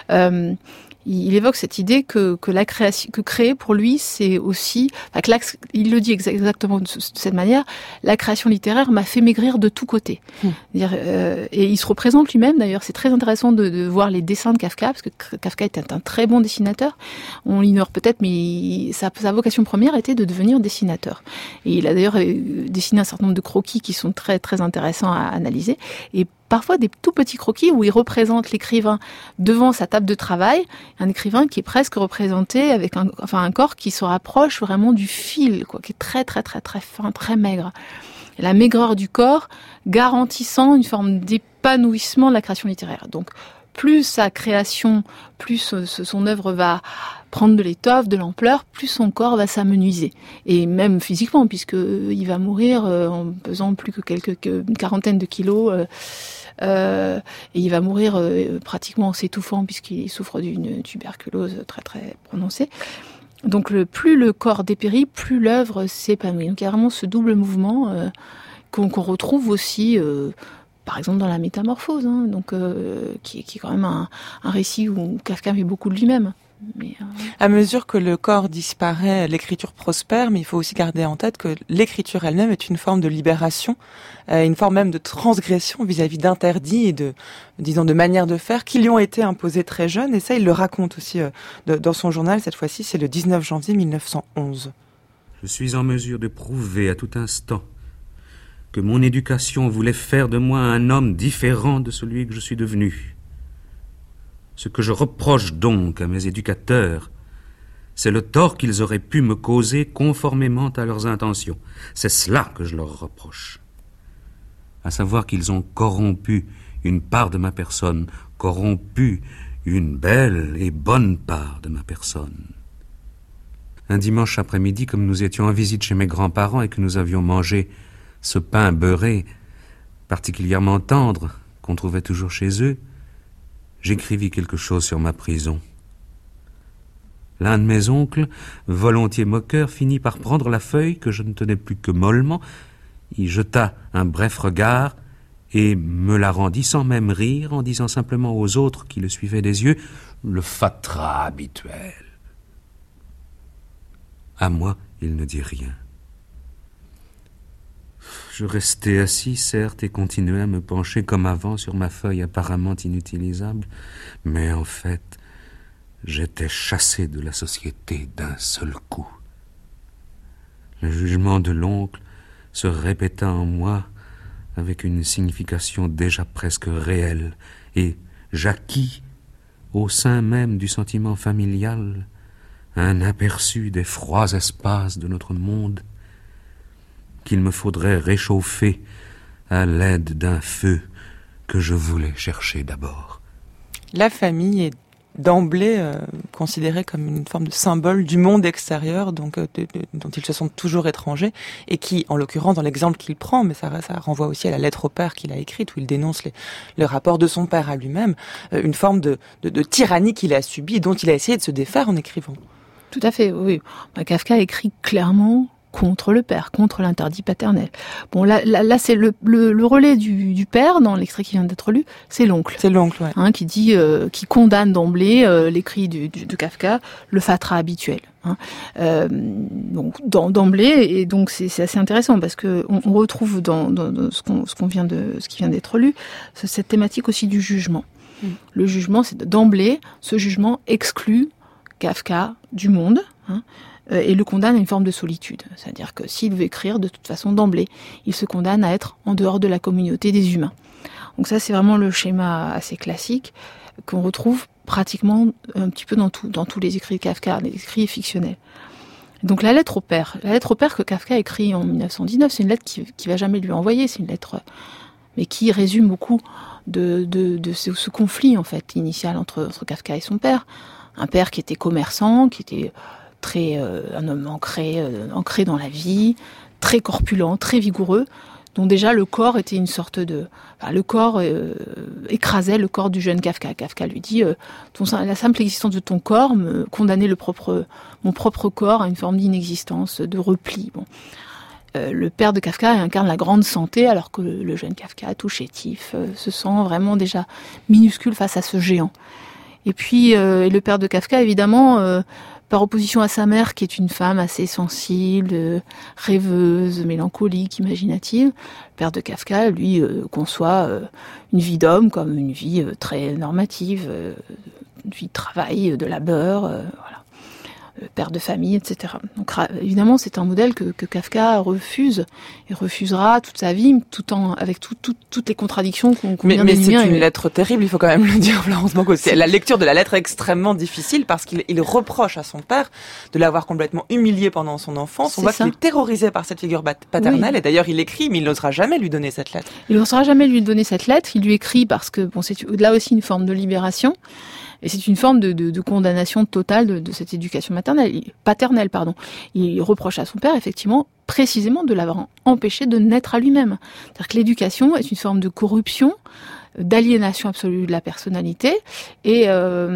il évoque cette idée que la création, que créer pour lui, c'est aussi, il le dit exactement de cette manière, la création littéraire m'a fait maigrir de tous côtés. Et il se représente lui-même, d'ailleurs, c'est très intéressant de voir les dessins de Kafka, parce que Kafka était un très bon dessinateur. On l'ignore peut-être, mais sa vocation première était de devenir dessinateur. Et il a d'ailleurs dessiné un certain nombre de croquis qui sont très, très intéressants à analyser. Et parfois des tout petits croquis où il représente l'écrivain devant sa table de travail, un écrivain qui est presque représenté avec un corps qui se rapproche vraiment du fil, qui est très très très très fin, très maigre. Et la maigreur du corps garantissant une forme d'épanouissement de la création littéraire. Donc plus sa création, plus son œuvre va prendre de l'étoffe, de l'ampleur, plus son corps va s'amenuiser. Et même physiquement, puisqu'il va mourir en pesant plus que une quarantaine de kilos, et il va mourir pratiquement en s'étouffant, puisqu'il souffre d'une tuberculose très très prononcée. Donc plus le corps dépérit, plus l'œuvre s'épanouit. Donc il y a vraiment ce double mouvement qu'on retrouve aussi... par exemple dans la Métamorphose, donc qui est quand même un récit où Kafka met beaucoup de lui-même. À mesure que le corps disparaît, l'écriture prospère, mais il faut aussi garder en tête que l'écriture elle-même est une forme de libération, une forme même de transgression vis-à-vis d'interdits et de manières de faire qui lui ont été imposées très jeunes. Et ça, il le raconte aussi dans son journal. Cette fois-ci, c'est le 19 janvier 1911. Je suis en mesure de prouver à tout instant que mon éducation voulait faire de moi un homme différent de celui que je suis devenu. Ce que je reproche donc à mes éducateurs, c'est le tort qu'ils auraient pu me causer conformément à leurs intentions. C'est cela que je leur reproche. À savoir qu'ils ont corrompu une part de ma personne, corrompu une belle et bonne part de ma personne. Un dimanche après-midi, comme nous étions en visite chez mes grands-parents et que nous avions mangé ce pain beurré, particulièrement tendre, qu'on trouvait toujours chez eux, j'écrivis quelque chose sur ma prison. L'un de mes oncles, volontiers moqueur, finit par prendre la feuille que je ne tenais plus que mollement, y jeta un bref regard et me la rendit sans même rire, en disant simplement aux autres qui le suivaient des yeux le fatras habituel. À moi, il ne dit rien. Je restai assis, certes, et continuai à me pencher comme avant sur ma feuille apparemment inutilisable, mais en fait, j'étais chassé de la société d'un seul coup. Le jugement de l'oncle se répéta en moi avec une signification déjà presque réelle, et j'acquis, au sein même du sentiment familial, un aperçu des froids espaces de notre monde qu'il me faudrait réchauffer à l'aide d'un feu que je voulais chercher d'abord. La famille est d'emblée considérée comme une forme de symbole du monde extérieur, donc dont ils se sentent toujours étrangers, et qui, en l'occurrence, dans l'exemple qu'il prend, mais ça renvoie aussi à la lettre au père qu'il a écrite, où il dénonce le rapport de son père à lui-même, une forme de tyrannie qu'il a subie, dont il a essayé de se défaire en écrivant. Tout à fait, oui. Kafka écrit clairement contre le père, contre l'interdit paternel. Bon, là c'est le relais du père, dans l'extrait qui vient d'être lu, c'est l'oncle. C'est l'oncle, ouais. Qui dit, qui condamne d'emblée l'écrit de Kafka, le fatras habituel. Donc d'emblée, et donc c'est assez intéressant parce que on retrouve dans ce qui vient d'être lu, cette thématique aussi du jugement. Le jugement, c'est d'emblée, ce jugement exclut Kafka du monde, et le condamne à une forme de solitude. C'est-à-dire que s'il veut écrire, de toute façon, d'emblée, il se condamne à être en dehors de la communauté des humains. Donc ça, c'est vraiment le schéma assez classique qu'on retrouve pratiquement un petit peu dans tous les écrits de Kafka, les écrits fictionnels. Donc la lettre au père que Kafka écrit en 1919, c'est une lettre qui va jamais lui envoyer, c'est une lettre mais qui résume beaucoup de ce conflit en fait initial entre Kafka et son père. Un père qui était commerçant, qui était un homme ancré dans la vie, très corpulent, très vigoureux, dont déjà le corps était une sorte de... le corps écrasait le corps du jeune Kafka. Kafka lui dit la simple existence de ton corps me condamnait mon propre corps à une forme d'inexistence, de repli. Bon. Le père de Kafka incarne la grande santé, alors que le jeune Kafka, tout chétif, se sent vraiment déjà minuscule face à ce géant. Et puis le père de Kafka, évidemment, par opposition à sa mère, qui est une femme assez sensible, rêveuse, mélancolique, imaginative, le père de Kafka, lui, conçoit une vie d'homme comme une vie très normative, une vie de travail, de labeur, voilà. Père de famille, etc. Donc évidemment, c'est un modèle que Kafka refuse et refusera toute sa vie, avec toutes les contradictions qu'on vient d'énumérer. Mais c'est une lettre terrible, il faut quand même le dire, Florence Mango. La lecture de la lettre est extrêmement difficile parce qu'il reproche à son père de l'avoir complètement humilié pendant son enfance. On voit qu'il est terrorisé par cette figure paternelle, oui. Et d'ailleurs il écrit, mais il n'osera jamais lui donner cette lettre. Il n'osera jamais lui donner cette lettre. Il lui écrit parce que c'est là aussi une forme de libération. Et c'est une forme de condamnation totale de cette éducation paternelle. Il reproche à son père, effectivement, précisément de l'avoir empêché de naître à lui-même. C'est-à-dire que l'éducation est une forme de corruption, d'aliénation absolue de la personnalité, et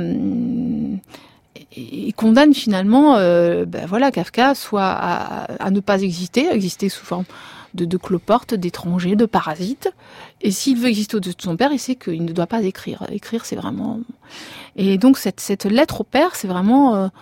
condamne finalement Kafka soit à ne pas exister sous forme de cloporte, d'étranger, de parasite. Et s'il veut exister au-dessus de son père, il sait qu'il ne doit pas écrire. Écrire, c'est vraiment... Et donc, cette lettre au père, c'est vraiment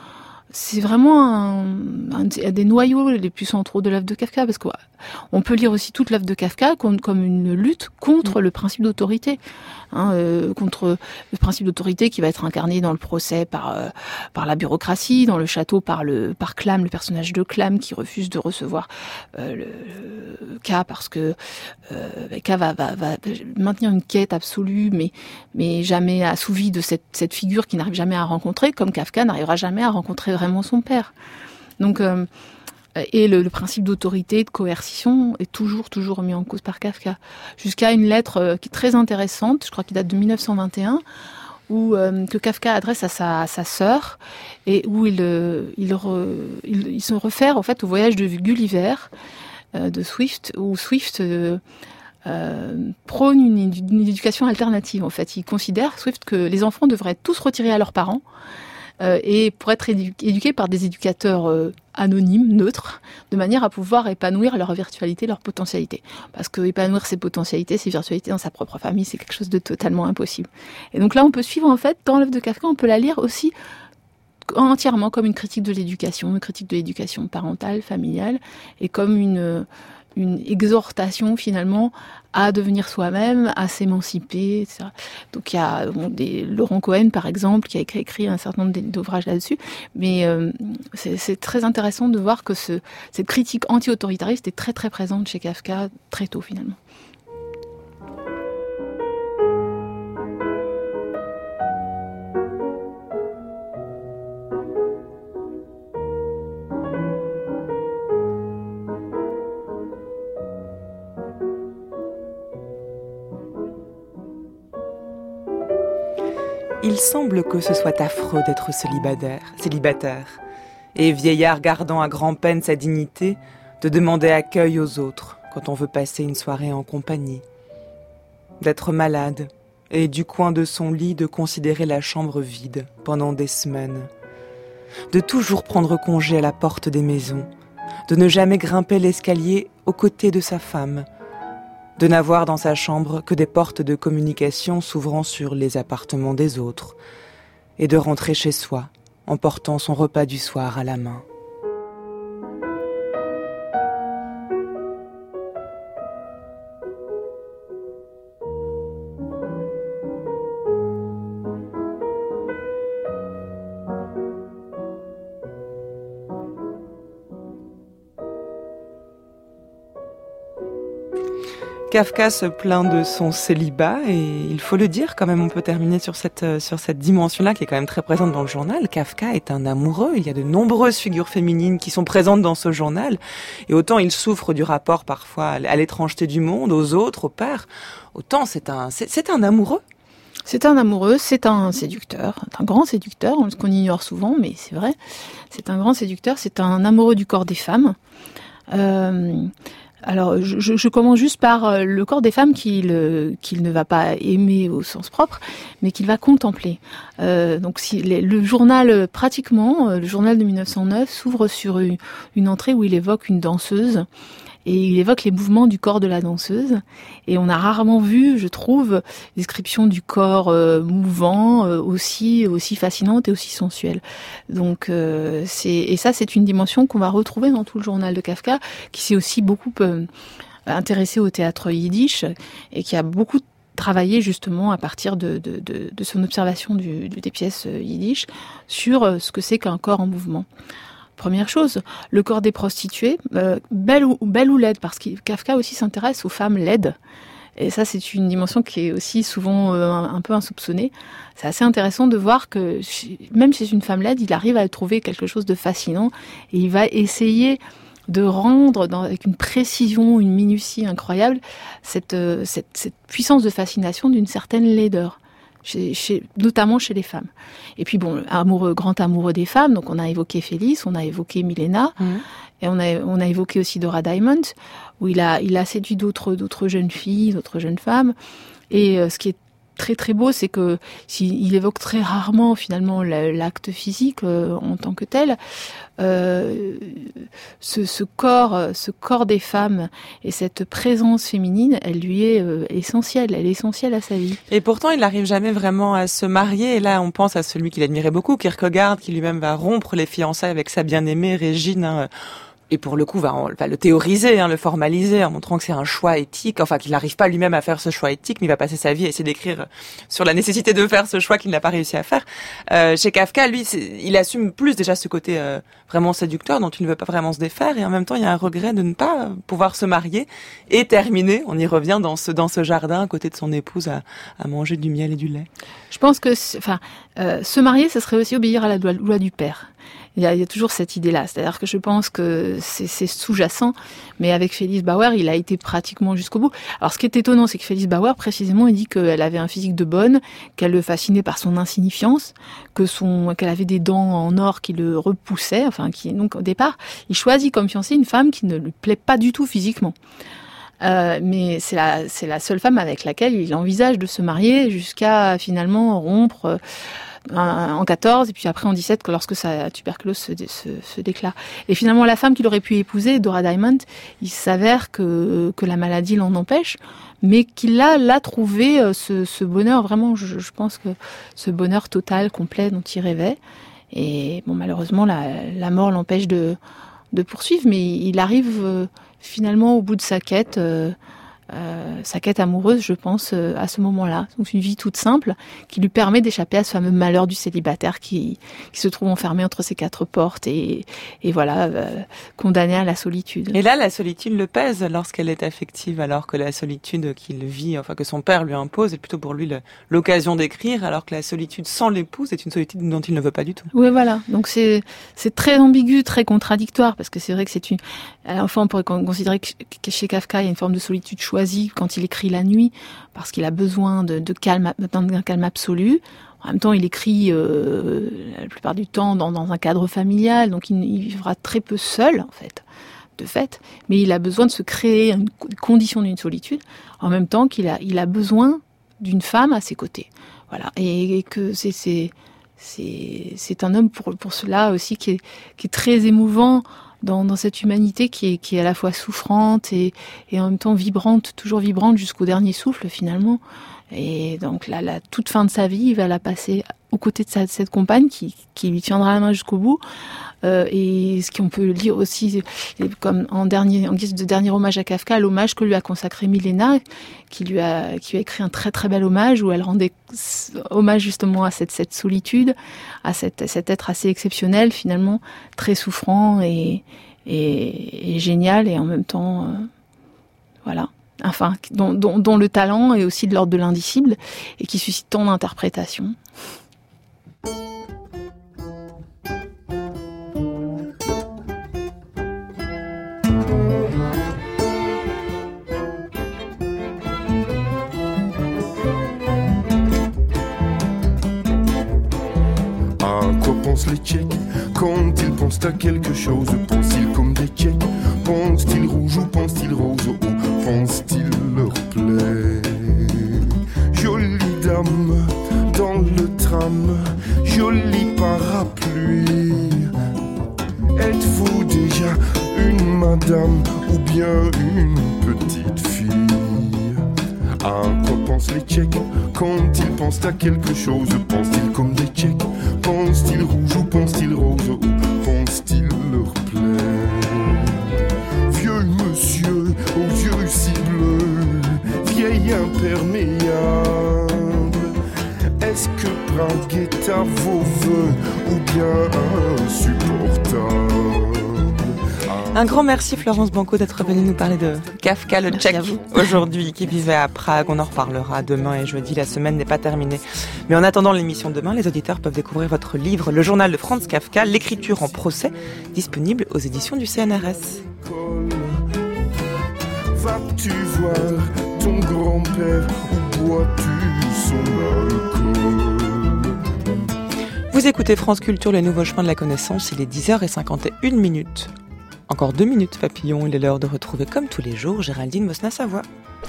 un des noyaux les plus centraux de l'œuvre de Kafka, parce qu'on peut lire aussi toute l'œuvre de Kafka comme une lutte contre le principe d'autorité, contre le principe d'autorité qui va être incarné dans le procès par la bureaucratie, dans le château par Clam, le personnage de Clam qui refuse de recevoir K parce que K va maintenir une quête absolue, mais jamais assouvie de cette figure qu'il n'arrive jamais à rencontrer, comme Kafka n'arrivera jamais à rencontrer vraiment son père. Donc et le principe d'autorité, de coercition est toujours remis en cause par Kafka, jusqu'à une lettre qui est très intéressante, je crois qu'il date de 1921, que Kafka adresse à sa sœur, et où il se réfère en fait au voyage de Gulliver de Swift, où Swift prône une éducation alternative. En fait, il considère, Swift, que les enfants devraient être tous retirés à leurs parents et pour être éduqués par des éducateurs anonymes, neutres, de manière à pouvoir épanouir leur virtualité, leur potentialité. Parce que épanouir ses potentialités, ses virtualités dans sa propre famille, c'est quelque chose de totalement impossible. Et donc là, on peut suivre, en fait, dans l'œuvre de Kafka, on peut la lire aussi entièrement comme une critique de l'éducation parentale, familiale, et comme une exhortation finalement à devenir soi-même, à s'émanciper, etc. Donc il y a Laurent Cohen par exemple qui a écrit un certain nombre d'ouvrages là-dessus, mais c'est très intéressant de voir que cette critique anti-autoritariste est très très présente chez Kafka très tôt finalement. Il semble que ce soit affreux d'être célibataire, et vieillard gardant à grand-peine sa dignité, de demander accueil aux autres quand on veut passer une soirée en compagnie. D'être malade, et du coin de son lit de considérer la chambre vide pendant des semaines. De toujours prendre congé à la porte des maisons, de ne jamais grimper l'escalier aux côtés de sa femme, de n'avoir dans sa chambre que des portes de communication s'ouvrant sur les appartements des autres, et de rentrer chez soi en portant son repas du soir à la main. Kafka se plaint de son célibat et il faut le dire quand même, on peut terminer sur cette dimension-là qui est quand même très présente dans le journal. Kafka est un amoureux, il y a de nombreuses figures féminines qui sont présentes dans ce journal et autant il souffre du rapport parfois à l'étrangeté du monde, aux autres, au père, autant c'est un amoureux. C'est un amoureux, c'est un séducteur, un grand séducteur, ce qu'on ignore souvent, mais c'est vrai. C'est un grand séducteur, c'est un amoureux du corps des femmes. Alors, je commence juste par le corps des femmes qu'il ne va pas aimer au sens propre, mais qu'il va contempler. Donc, le journal, pratiquement, le journal de 1909 s'ouvre sur une entrée où il évoque une danseuse. Et il évoque les mouvements du corps de la danseuse. Et on a rarement vu, je trouve, description du corps mouvant aussi fascinante et aussi sensuelle. Donc ça, c'est une dimension qu'on va retrouver dans tout le journal de Kafka, qui s'est aussi beaucoup intéressé au théâtre yiddish et qui a beaucoup travaillé justement à partir de son observation des pièces yiddish sur ce que c'est qu'un corps en mouvement. Première chose, le corps des prostituées, belle ou laide, parce que Kafka aussi s'intéresse aux femmes laides. Et ça, c'est une dimension qui est aussi souvent un peu insoupçonnée. C'est assez intéressant de voir que même chez une femme laide, il arrive à trouver quelque chose de fascinant et il va essayer de rendre avec une précision, une minutie incroyable cette puissance de fascination d'une certaine laideur. Notamment chez les femmes. Et puis bon, grand amoureux des femmes, donc on a évoqué Félix, on a évoqué Milena, et on a évoqué aussi Dora Diamond, où il a séduit d'autres jeunes filles, d'autres jeunes femmes. Et ce qui est très très beau, c'est que il évoque très rarement finalement l'acte physique en tant que tel. Ce corps des femmes et cette présence féminine, elle lui est essentielle. Elle est essentielle à sa vie. Et pourtant, il n'arrive jamais vraiment à se marier. Et là, on pense à celui qu'il admirait beaucoup, Kierkegaard, qui lui-même va rompre les fiançailles avec sa bien-aimée Régine. Et pour le coup, va le théoriser, le formaliser, en montrant que c'est un choix éthique, enfin qu'il n'arrive pas lui-même à faire ce choix éthique, mais il va passer sa vie à essayer d'écrire sur la nécessité de faire ce choix qu'il n'a pas réussi à faire. Chez Kafka, lui, il assume plus déjà ce côté vraiment séducteur dont il ne veut pas vraiment se défaire, et en même temps, il y a un regret de ne pas pouvoir se marier et terminer, on y revient, dans ce jardin à côté de son épouse à manger du miel et du lait. Je pense que se marier, ce serait aussi obéir à la loi du père. Il y a toujours cette idée-là. C'est-à-dire que je pense que c'est sous-jacent, mais avec Félix Bauer, il a été pratiquement jusqu'au bout. Alors, ce qui est étonnant, c'est que Félix Bauer, précisément, il dit qu'elle avait un physique de bonne, qu'elle le fascinait par son insignifiance, qu'elle avait des dents en or qui le repoussaient, donc, au départ, il choisit comme fiancée une femme qui ne lui plaît pas du tout physiquement. Mais c'est la seule femme avec laquelle il envisage de se marier jusqu'à finalement rompre en 14 et puis après en 17 lorsque sa tuberculose se déclare. Et finalement la femme qu'il aurait pu épouser, Dora Diamond, il s'avère que la maladie l'en empêche, mais qu'il a trouvé ce bonheur vraiment, je pense que ce bonheur total, complet dont il rêvait. Et bon, malheureusement la mort l'empêche de poursuivre, mais il arrive finalement au bout de sa quête amoureuse, je pense, à ce moment-là. Donc une vie toute simple qui lui permet d'échapper à ce fameux malheur du célibataire qui se trouve enfermé entre ses quatre portes et voilà, condamné à la solitude. Et là, la solitude le pèse lorsqu'elle est affective, alors que la solitude qu'il vit, que son père lui impose, est plutôt pour lui l'occasion d'écrire, alors que la solitude sans l'épouse est une solitude dont il ne veut pas du tout. Oui, voilà. Donc c'est très ambigu, très contradictoire, parce que c'est vrai que on pourrait considérer que chez Kafka, il y a une forme de solitude choisie quand il écrit la nuit, parce qu'il a besoin d'un calme absolu. En même temps, il écrit la plupart du temps dans un cadre familial, donc il vivra très peu seul, en fait, de fait. Mais il a besoin de se créer une condition d'une solitude, en même temps qu'il a besoin d'une femme à ses côtés. Voilà. Et que c'est un homme pour cela aussi qui est très émouvant dans cette humanité qui est à la fois souffrante et en même temps vibrante, toujours vibrante jusqu'au dernier souffle finalement. Et donc la toute fin de sa vie, il va la passer aux côtés de cette compagne qui lui tiendra la main jusqu'au bout. Et ce qu'on peut lire aussi, comme en guise de dernier hommage à Kafka, l'hommage que lui a consacré Milena, qui lui a écrit un très très bel hommage où elle rendait hommage justement à cette solitude, à cet être assez exceptionnel finalement, très souffrant et génial et en même temps, voilà. Enfin, dont le talent est aussi de l'ordre de l'indicible et qui suscite tant d'interprétations. À quoi pensent les Tchèques quand ils pensent à quelque chose? Pensent-ils comme des Tchèques? Pensent-ils rouge ou pensent-ils rose? Ou pensent-ils leur plaît? Jolie dame dans le tram, joli parapluie. Êtes-vous déjà une madame ou bien une petite fille? À quoi pensent les Tchèques quand ils pensent à quelque chose? Pensent-ils comme des Tchèques? Pensent-ils rouge ou pensent-ils rose? Ou pensent-ils leur plaît? Vieux monsieur aux yeux si bleus, vieil imperméable, est-ce que Prague est à vos voeux ou bien insupportable? Un grand merci Florence Banco d'être venue nous parler de Kafka, le Tchèque, aujourd'hui, qui vivait à Prague. On en reparlera demain et jeudi, la semaine n'est pas terminée. Mais en attendant l'émission demain, les auditeurs peuvent découvrir votre livre, Le journal de Franz Kafka, l'écriture en procès, disponible aux éditions du CNRS. Vas-tu voir ton grand-père ou bois-tu son alcool? Vous écoutez France Culture, les nouveaux chemins de la connaissance, il est 10h51. Encore 2 minutes, papillon, il est l'heure de retrouver comme tous les jours Géraldine Mosna-Savoie.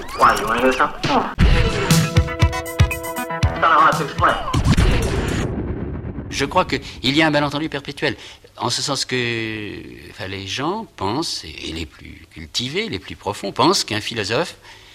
Je crois qu'il y a un malentendu perpétuel, en ce sens que les gens pensent, et les plus cultivés, les plus profonds, pensent qu'un philosophe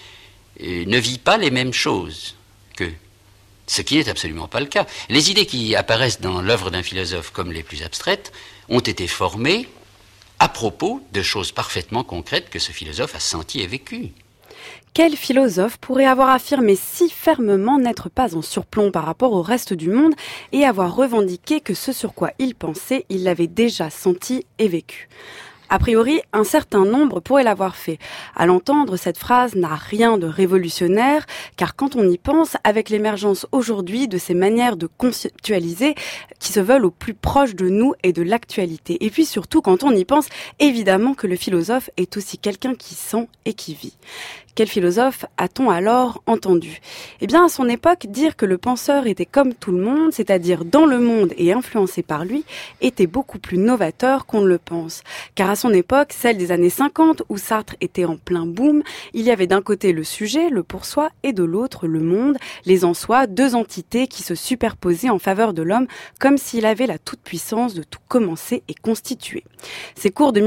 ne vit pas les mêmes choses qu'eux, ce qui n'est absolument pas le cas. Les idées qui apparaissent dans l'œuvre d'un philosophe comme les plus abstraites ont été formées à propos de choses parfaitement concrètes que ce philosophe a senties et vécues. Quel philosophe pourrait avoir affirmé si fermement n'être pas en surplomb par rapport au reste du monde et avoir revendiqué que ce sur quoi il pensait, il l'avait déjà senti et vécu ? A priori, un certain nombre pourraient l'avoir fait. À l'entendre, cette phrase n'a rien de révolutionnaire, car quand on y pense, avec l'émergence aujourd'hui de ces manières de conceptualiser qui se veulent au plus proche de nous et de l'actualité. Et puis surtout, quand on y pense, évidemment que le philosophe est aussi quelqu'un qui sent et qui vit. Quel philosophe a-t-on alors entendu ? Eh bien, à son époque, dire que le penseur était comme tout le monde, c'est-à-dire dans le monde et influencé par lui, était beaucoup plus novateur qu'on ne le pense. Car à son époque, celle des années 50, où Sartre était en plein boom, il y avait d'un côté le sujet, le pour soi, et de l'autre le monde, les en soi, deux entités qui se superposaient en faveur de l'homme, comme s'il avait la toute-puissance de tout commencer et constituer. Ces cours de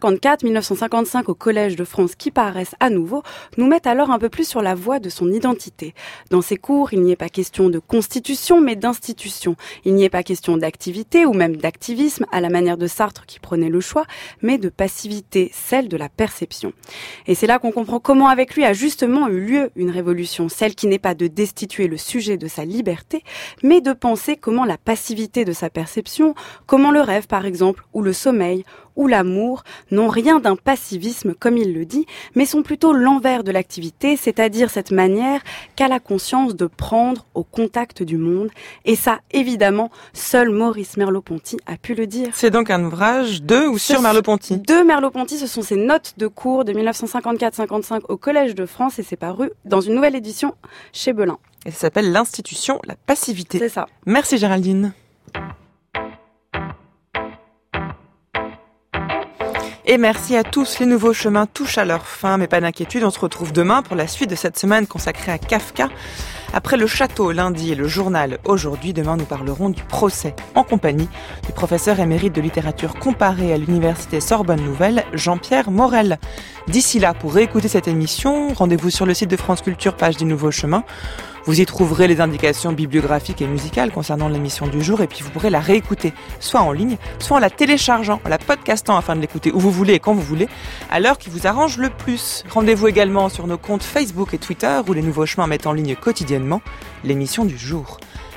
1954-1955 au Collège de France qui paraissent à nouveau nous mettent alors un peu plus sur la voie de son identité. Dans ces cours, il n'y est pas question de constitution, mais d'institution. Il n'y est pas question d'activité ou même d'activisme, à la manière de Sartre qui prenait le choix, mais de passivité, celle de la perception. Et c'est là qu'on comprend comment avec lui a justement eu lieu une révolution, celle qui n'est pas de destituer le sujet de sa liberté, mais de penser comment la passivité de sa perception, comment le rêve par exemple, ou le sommeil, ou l'amour n'ont rien d'un passivisme comme il le dit, mais sont plutôt l'envers de l'activité, c'est-à-dire cette manière qu'a la conscience de prendre au contact du monde. Et ça, évidemment, seul Maurice Merleau-Ponty a pu le dire. C'est donc un ouvrage de ou sur Merleau-Ponty ? De Merleau-Ponty, ce sont ses notes de cours de 1954-55 au Collège de France et c'est paru dans une nouvelle édition chez Belin. Et ça s'appelle L'Institution, la passivité. C'est ça. Merci Géraldine. Et merci à tous. Les nouveaux chemins touchent à leur fin, mais pas d'inquiétude, on se retrouve demain pour la suite de cette semaine consacrée à Kafka. Après le château lundi et le journal aujourd'hui, demain nous parlerons du procès, en compagnie du professeur émérite de littérature comparée à l'université Sorbonne Nouvelle, Jean-Pierre Morel. D'ici là, pour réécouter cette émission, rendez-vous sur le site de France Culture, page des Nouveaux Chemins. Vous y trouverez les indications bibliographiques et musicales concernant l'émission du jour, et puis vous pourrez la réécouter, soit en ligne, soit en la téléchargeant, en la podcastant afin de l'écouter où vous voulez et quand vous voulez, à l'heure qui vous arrange le plus. Rendez-vous également sur nos comptes Facebook et Twitter, où les Nouveaux Chemins mettent en ligne quotidiennement l'émission du jour.